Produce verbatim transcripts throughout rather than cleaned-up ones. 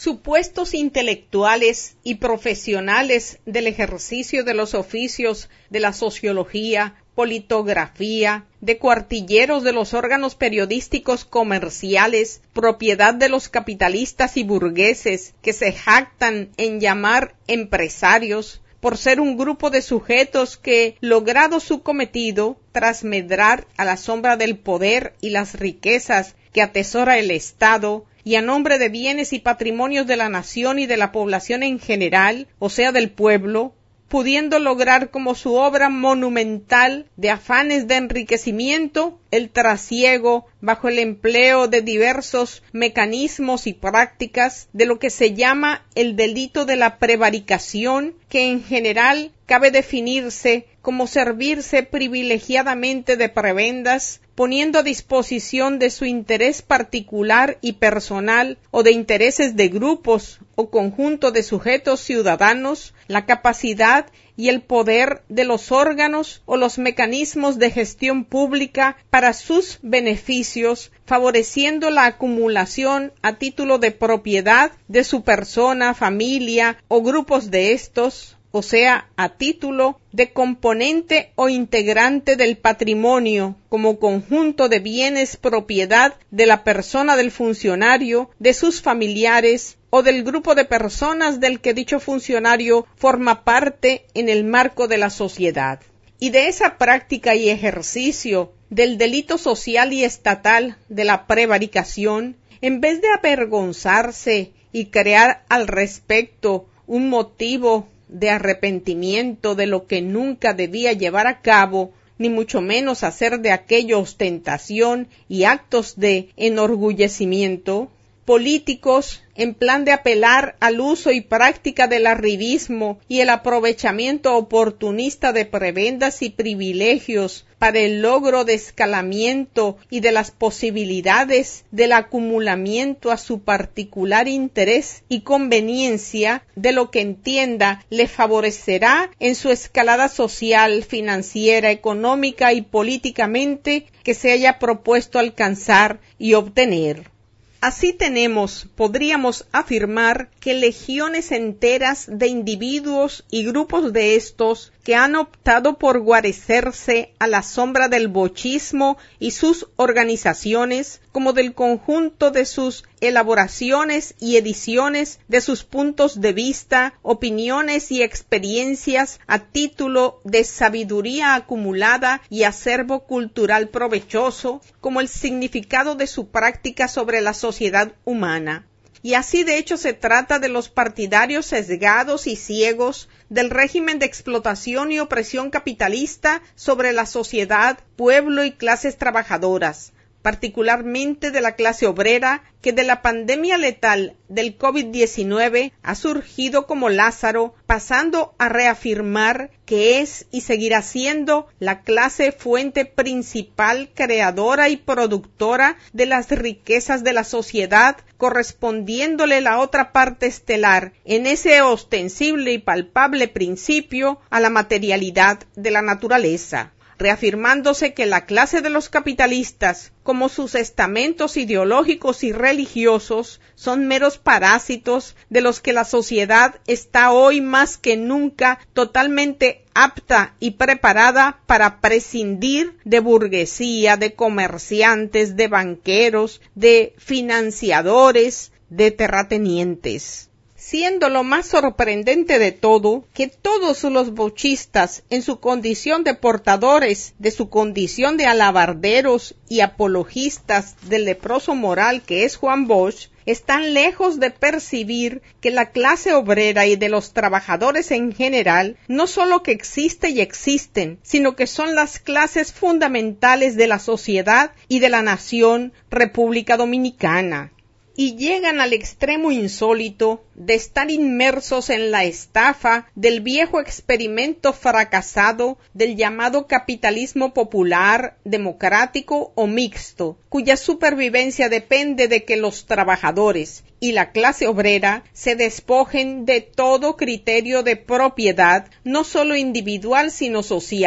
Supuestos intelectuales y profesionales del ejercicio de los oficios de la sociología, politografía, de cuartilleros de los órganos periodísticos comerciales, propiedad de los capitalistas y burgueses que se jactan en llamar empresarios, por ser un grupo de sujetos que, logrado su cometido, tras medrar a la sombra del poder y las riquezas que atesora el Estado, y a nombre de bienes y patrimonios de la nación y de la población en general, o sea del pueblo, pudiendo lograr como su obra monumental de afanes de enriquecimiento el trasiego bajo el empleo de diversos mecanismos y prácticas de lo que se llama el delito de la prevaricación, que en general cabe definirse como servirse privilegiadamente de prebendas, poniendo a disposición de su interés particular y personal o de intereses de grupos o conjunto de sujetos ciudadanos la capacidad y el poder de los órganos o los mecanismos de gestión pública para sus beneficios, favoreciendo la acumulación a título de propiedad de su persona, familia o grupos de estos, o sea, a título de componente o integrante del patrimonio, como conjunto de bienes propiedad de la persona del funcionario, de sus familiares o del grupo de personas del que dicho funcionario forma parte en el marco de la sociedad. Y de esa práctica y ejercicio del delito social y estatal de la prevaricación, en vez de avergonzarse y crear al respecto un motivo de arrepentimiento de lo que nunca debía llevar a cabo, ni mucho menos hacer de aquello ostentación y actos de enorgullecimiento, políticos, en plan de apelar al uso y práctica del arribismo y el aprovechamiento oportunista de prebendas y privilegios para el logro de escalamiento y de las posibilidades del acumulamiento a su particular interés y conveniencia de lo que entienda le favorecerá en su escalada social, financiera, económica y políticamente que se haya propuesto alcanzar y obtener. Así tenemos, podríamos afirmar, que legiones enteras de individuos y grupos de estos que han optado por guarecerse a la sombra del bochismo y sus organizaciones, como del conjunto de sus elaboraciones y ediciones de sus puntos de vista, opiniones y experiencias a título de sabiduría acumulada y acervo cultural provechoso, como el significado de su práctica sobre la sociedad humana. Y así de hecho se trata de los partidarios sesgados y ciegos del régimen de explotación y opresión capitalista sobre la sociedad, pueblo y clases trabajadoras, particularmente de la clase obrera, que de la pandemia letal del COVID diecinueve ha surgido como Lázaro, pasando a reafirmar que es y seguirá siendo la clase fuente principal, creadora y productora de las riquezas de la sociedad, correspondiéndole la otra parte estelar en ese ostensible y palpable principio a la materialidad de la naturaleza, reafirmándose que la clase de los capitalistas, como sus estamentos ideológicos y religiosos, son meros parásitos de los que la sociedad está hoy más que nunca totalmente apta y preparada para prescindir de burguesía, de comerciantes, de banqueros, de financiadores, de terratenientes. Siendo lo más sorprendente de todo que todos los bochistas, en su condición de portadores de su condición de alabarderos y apologistas del leproso moral que es Juan Bosch, están lejos de percibir que la clase obrera y de los trabajadores en general no solo que existe y existen, sino que son las clases fundamentales de la sociedad y de la nación República Dominicana. Y llegan al extremo insólito de estar inmersos en la estafa del viejo experimento fracasado del llamado capitalismo popular, democrático o mixto, cuya supervivencia depende de que los trabajadores y la clase obrera se despojen de todo criterio de propiedad, no solo individual sino social,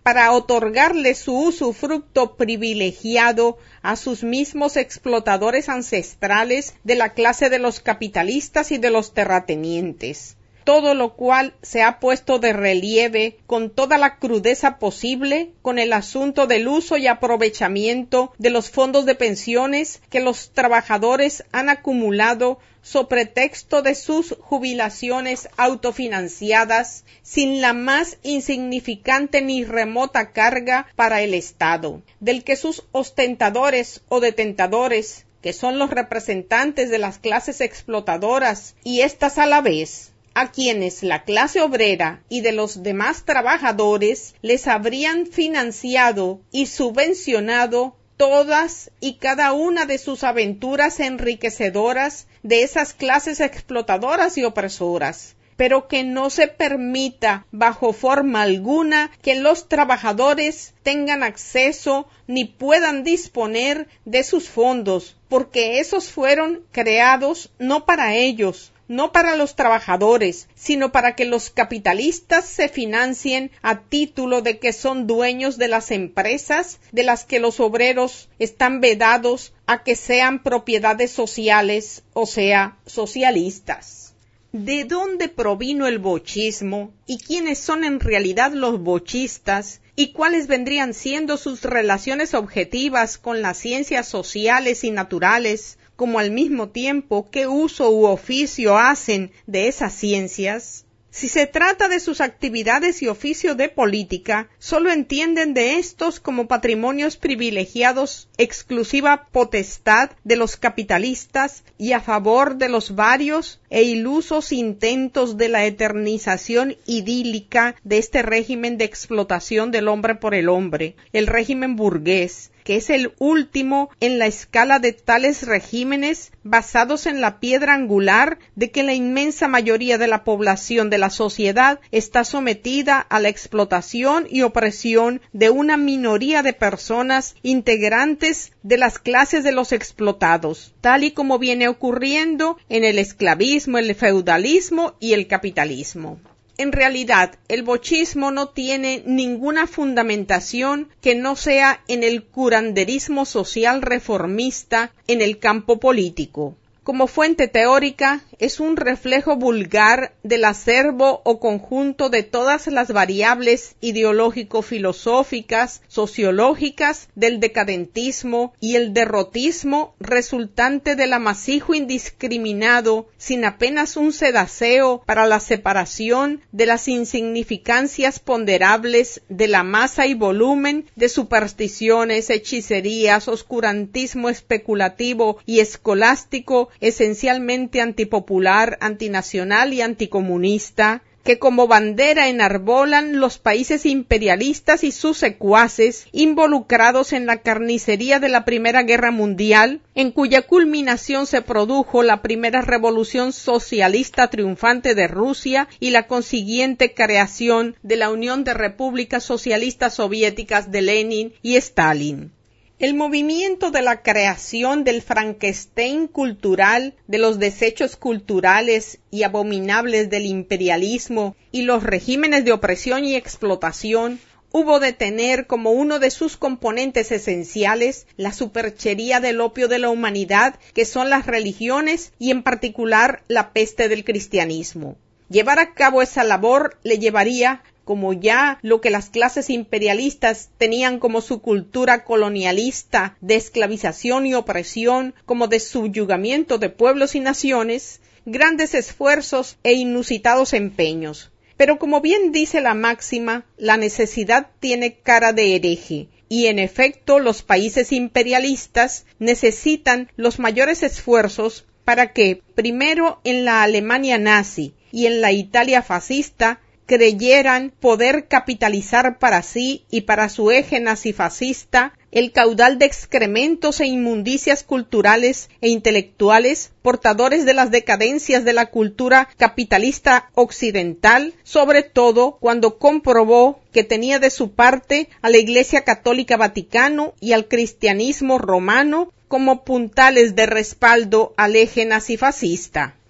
para otorgarle su usufructo privilegiado a sus mismos explotadores ancestrales de la clase de los capitalistas y de los terratenientes. Todo lo cual se ha puesto de relieve con toda la crudeza posible con el asunto del uso y aprovechamiento de los fondos de pensiones que los trabajadores han acumulado sobre pretexto de sus jubilaciones autofinanciadas sin la más insignificante ni remota carga para el Estado, del que sus ostentadores o detentadores, que son los representantes de las clases explotadoras y éstas a la vez, a quienes la clase obrera y de los demás trabajadores les habrían financiado y subvencionado todas y cada una de sus aventuras enriquecedoras de esas clases explotadoras y opresoras, pero que no se permita bajo forma alguna que los trabajadores tengan acceso ni puedan disponer de sus fondos, porque esos fueron creados no para ellos, no para los trabajadores, sino para que los capitalistas se financien a título de que son dueños de las empresas de las que los obreros están vedados a que sean propiedades sociales, o sea, socialistas. ¿De dónde provino el bochismo y quiénes son en realidad los bochistas y cuáles vendrían siendo sus relaciones objetivas con las ciencias sociales y naturales, como al mismo tiempo qué uso u oficio hacen de esas ciencias? Si se trata de sus actividades y oficio de política, solo entienden de estos como patrimonios privilegiados, exclusiva potestad de los capitalistas y a favor de los varios e ilusos intentos de la eternización idílica de este régimen de explotación del hombre por el hombre, el régimen burgués, que es el último en la escala de tales regímenes basados en la piedra angular de que la inmensa mayoría de la población de la sociedad está sometida a la explotación y opresión de una minoría de personas integrantes de las clases de los explotados, tal y como viene ocurriendo en el esclavismo, el feudalismo y el capitalismo. En realidad, el bochismo no tiene ninguna fundamentación que no sea en el curanderismo social reformista en el campo político. Como fuente teórica, es un reflejo vulgar del acervo o conjunto de todas las variables ideológico-filosóficas, sociológicas del decadentismo y el derrotismo resultante del amasijo indiscriminado, sin apenas un sedaceo para la separación de las insignificancias ponderables de la masa y volumen de supersticiones, hechicerías, oscurantismo especulativo y escolástico esencialmente antipopular, antinacional y anticomunista, que como bandera enarbolan los países imperialistas y sus secuaces involucrados en la carnicería de la Primera Guerra Mundial, en cuya culminación se produjo la primera revolución socialista triunfante de Rusia y la consiguiente creación de la Unión de Repúblicas Socialistas Soviéticas de Lenin y Stalin. El movimiento de la creación del Frankenstein cultural, de los desechos culturales y abominables del imperialismo y los regímenes de opresión y explotación, hubo de tener como uno de sus componentes esenciales la superchería del opio de la humanidad, que son las religiones y en particular la peste del cristianismo. Llevar a cabo esa labor le llevaría, como ya lo que las clases imperialistas tenían como su cultura colonialista de esclavización y opresión, como de subyugamiento de pueblos y naciones, grandes esfuerzos e inusitados empeños. Pero como bien dice la máxima, la necesidad tiene cara de hereje, y en efecto los países imperialistas necesitan los mayores esfuerzos para que, primero en la Alemania nazi y en la Italia fascista, creyeran poder capitalizar para sí y para su eje nazifascista el caudal de excrementos e inmundicias culturales e intelectuales portadores de las decadencias de la cultura capitalista occidental, sobre todo cuando comprobó que tenía de su parte a la Iglesia Católica Vaticano y al cristianismo romano como puntales de respaldo al eje nazifascista.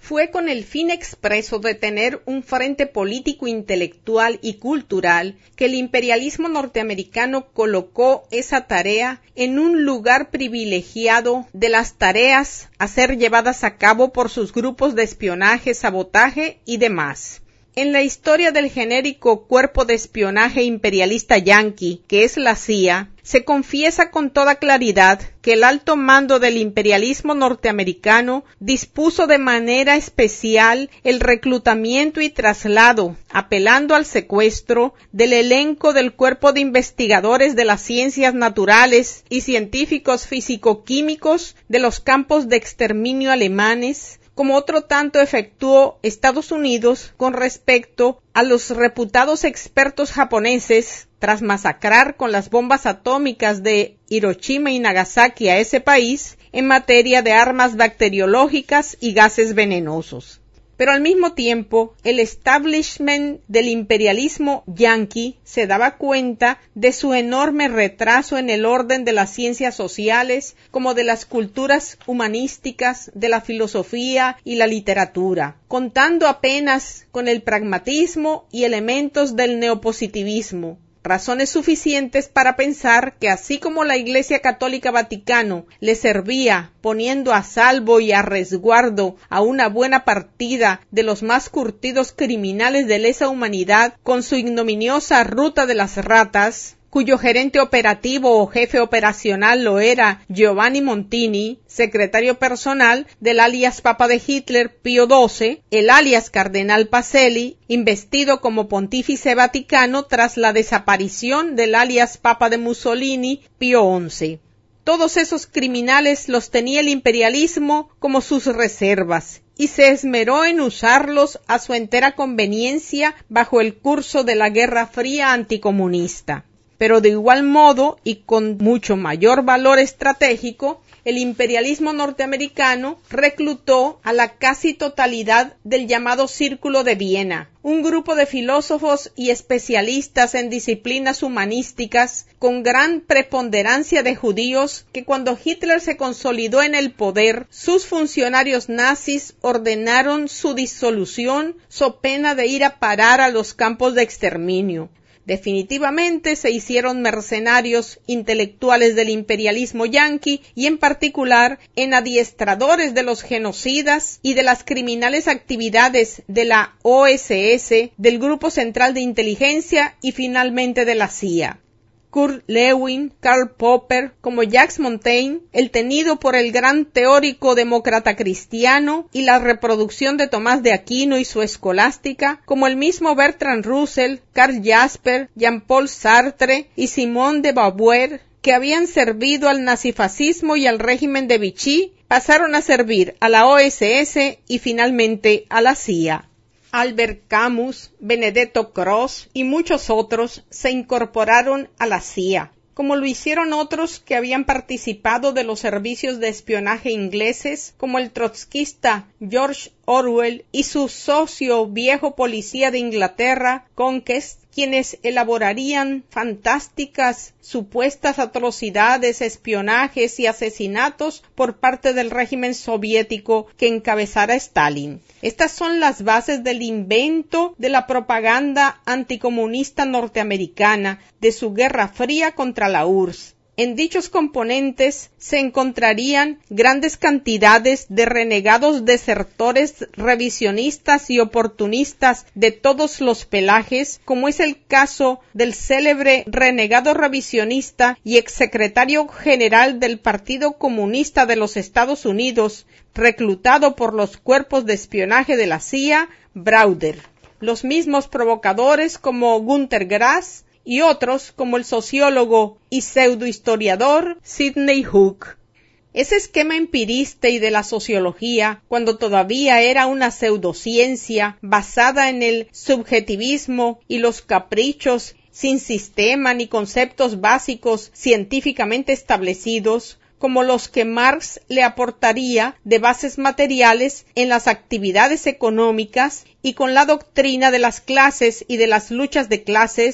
fue con el fin expreso de tener un frente político, intelectual y cultural que el imperialismo norteamericano colocó esa tarea en un lugar privilegiado de las tareas a ser llevadas a cabo por sus grupos de espionaje, sabotaje y demás. En la historia del genérico cuerpo de espionaje imperialista yanqui, que es la C I A, se confiesa con toda claridad que el alto mando del imperialismo norteamericano dispuso de manera especial el reclutamiento y traslado, apelando al secuestro, del elenco del cuerpo de investigadores de las ciencias naturales y científicos físico-químicos de los campos de exterminio alemanes, como otro tanto efectuó Estados Unidos con respecto a los reputados expertos japoneses tras masacrar con las bombas atómicas de Hiroshima y Nagasaki a ese país en materia de armas bacteriológicas y gases venenosos. Pero al mismo tiempo, el establishment del imperialismo yanqui se daba cuenta de su enorme retraso en el orden de las ciencias sociales, como de las culturas humanísticas, de la filosofía y la literatura, contando apenas con el pragmatismo y elementos del neopositivismo. Razones suficientes para pensar que así como la Iglesia Católica Vaticano le servía poniendo a salvo y a resguardo a una buena partida de los más curtidos criminales de lesa humanidad con su ignominiosa ruta de las ratas, cuyo gerente operativo o jefe operacional lo era Giovanni Montini, secretario personal del alias Papa de Hitler Pío doce, el alias Cardenal Pacelli, investido como pontífice vaticano tras la desaparición del alias Papa de Mussolini Pío once. Todos esos criminales los tenía el imperialismo como sus reservas, y se esmeró en usarlos a su entera conveniencia bajo el curso de la Guerra Fría anticomunista. Pero de igual modo y con mucho mayor valor estratégico, el imperialismo norteamericano reclutó a la casi totalidad del llamado Círculo de Viena, un grupo de filósofos y especialistas en disciplinas humanísticas con gran preponderancia de judíos que cuando Hitler se consolidó en el poder, sus funcionarios nazis ordenaron su disolución so pena de ir a parar a los campos de exterminio. Definitivamente se hicieron mercenarios intelectuales del imperialismo yanqui y en particular en adiestradores de los genocidas y de las criminales actividades de la O S S, del Grupo Central de Inteligencia y finalmente de la C I A. Kurt Lewin, Karl Popper, como Jacques Montaigne, el tenido por el gran teórico demócrata cristiano, y la reproducción de Tomás de Aquino y su escolástica, como el mismo Bertrand Russell, Karl Jasper, Jean-Paul Sartre y Simone de Beauvoir, que habían servido al nazifascismo y al régimen de Vichy, pasaron a servir a la O S S y finalmente a la C I A. Albert Camus, Benedetto Croce y muchos otros se incorporaron a la C I A, como lo hicieron otros que habían participado de los servicios de espionaje ingleses, como el trotskista George Orwell y su socio viejo policía de Inglaterra, Conquest, quienes elaborarían fantásticas supuestas atrocidades, espionajes y asesinatos por parte del régimen soviético que encabezara Stalin. Estas son las bases del invento de la propaganda anticomunista norteamericana, de su Guerra Fría contra la U R S S. En dichos componentes se encontrarían grandes cantidades de renegados desertores revisionistas y oportunistas de todos los pelajes, como es el caso del célebre renegado revisionista y exsecretario general del Partido Comunista de los Estados Unidos, reclutado por los cuerpos de espionaje de la C I A, Browder. Los mismos provocadores como Günter Grass, y otros como el sociólogo y pseudohistoriador Sidney Hook. Ese esquema empirista y de la sociología, cuando todavía era una pseudociencia basada en el subjetivismo y los caprichos, sin sistema ni conceptos básicos científicamente establecidos, como los que Marx le aportaría de bases materiales en las actividades económicas y con la doctrina de las clases y de las luchas de clases,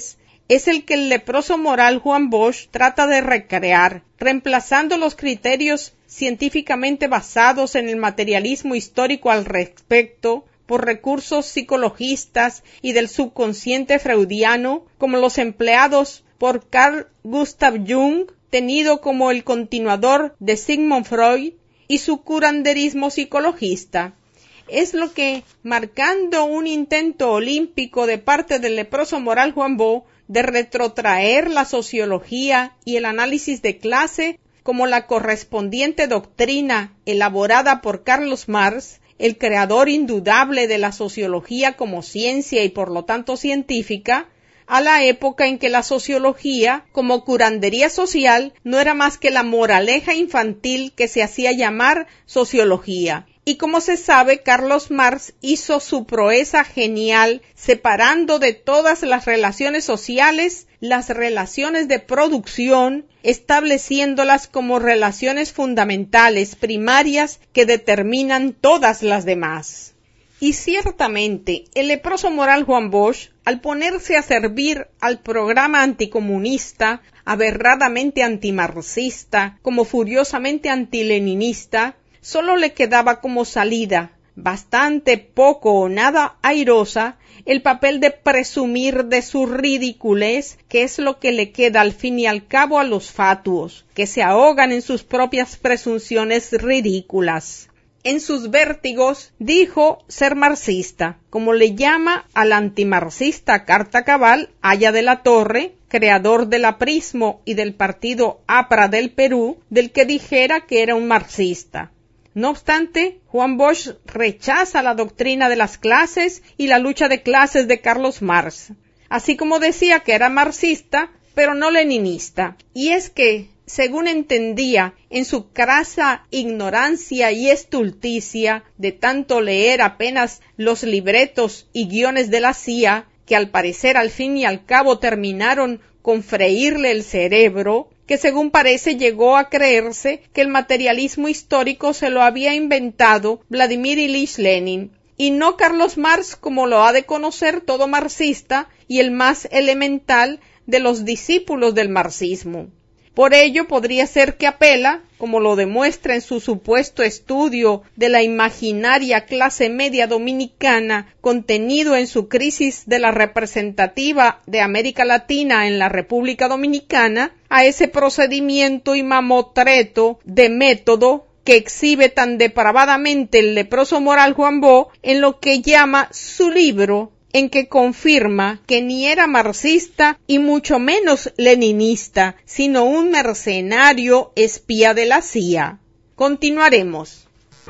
es el que el leproso moral Juan Bosch trata de recrear, reemplazando los criterios científicamente basados en el materialismo histórico al respecto por recursos psicologistas y del subconsciente freudiano, como los empleados por Carl Gustav Jung, tenido como el continuador de Sigmund Freud, y su curanderismo psicologista. Es lo que, marcando un intento olímpico de parte del leproso moral Juan Bosch de retrotraer la sociología y el análisis de clase como la correspondiente doctrina elaborada por Carlos Marx, el creador indudable de la sociología como ciencia y por lo tanto científica, a la época en que la sociología, como curandería social, no era más que la moraleja infantil que se hacía llamar sociología. Y como se sabe, Carlos Marx hizo su proeza genial separando de todas las relaciones sociales las relaciones de producción, estableciéndolas como relaciones fundamentales, primarias, que determinan todas las demás. Y ciertamente, el leproso moral Juan Bosch, al ponerse a servir al programa anticomunista, aberradamente antimarxista, como furiosamente antileninista, solo le quedaba como salida, bastante poco o nada airosa, el papel de presumir de su ridiculez, que es lo que le queda al fin y al cabo a los fatuos, que se ahogan en sus propias presunciones ridículas. En sus vértigos dijo ser marxista, como le llama al antimarxista Carta Cabal Aya de la Torre, creador del aprismo y del partido APRA del Perú, del que dijera que era un marxista. No obstante, Juan Bosch rechaza la doctrina de las clases y la lucha de clases de Carlos Marx, así como decía que era marxista, pero no leninista. Y es que, según entendía, en su crasa ignorancia y estulticia de tanto leer apenas los libretos y guiones de la C I A, que al parecer al fin y al cabo terminaron con freírle el cerebro, que según parece llegó a creerse que el materialismo histórico se lo había inventado Vladimir Ilich Lenin, y no Carlos Marx, como lo ha de conocer todo marxista y el más elemental de los discípulos del marxismo. Por ello podría ser que apela, como lo demuestra en su supuesto estudio de la imaginaria clase media dominicana contenido en su crisis de la representativa de América Latina en la República Dominicana, a ese procedimiento y mamotreto de método que exhibe tan depravadamente el leproso moral Juan Bosch en lo que llama su libro, en que confirma que ni era marxista y mucho menos leninista, sino un mercenario espía de la C I A. Continuaremos.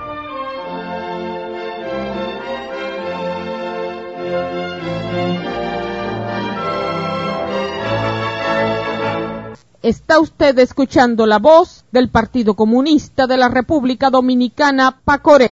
Está usted escuchando la voz del Partido Comunista de la República Dominicana, PACORE.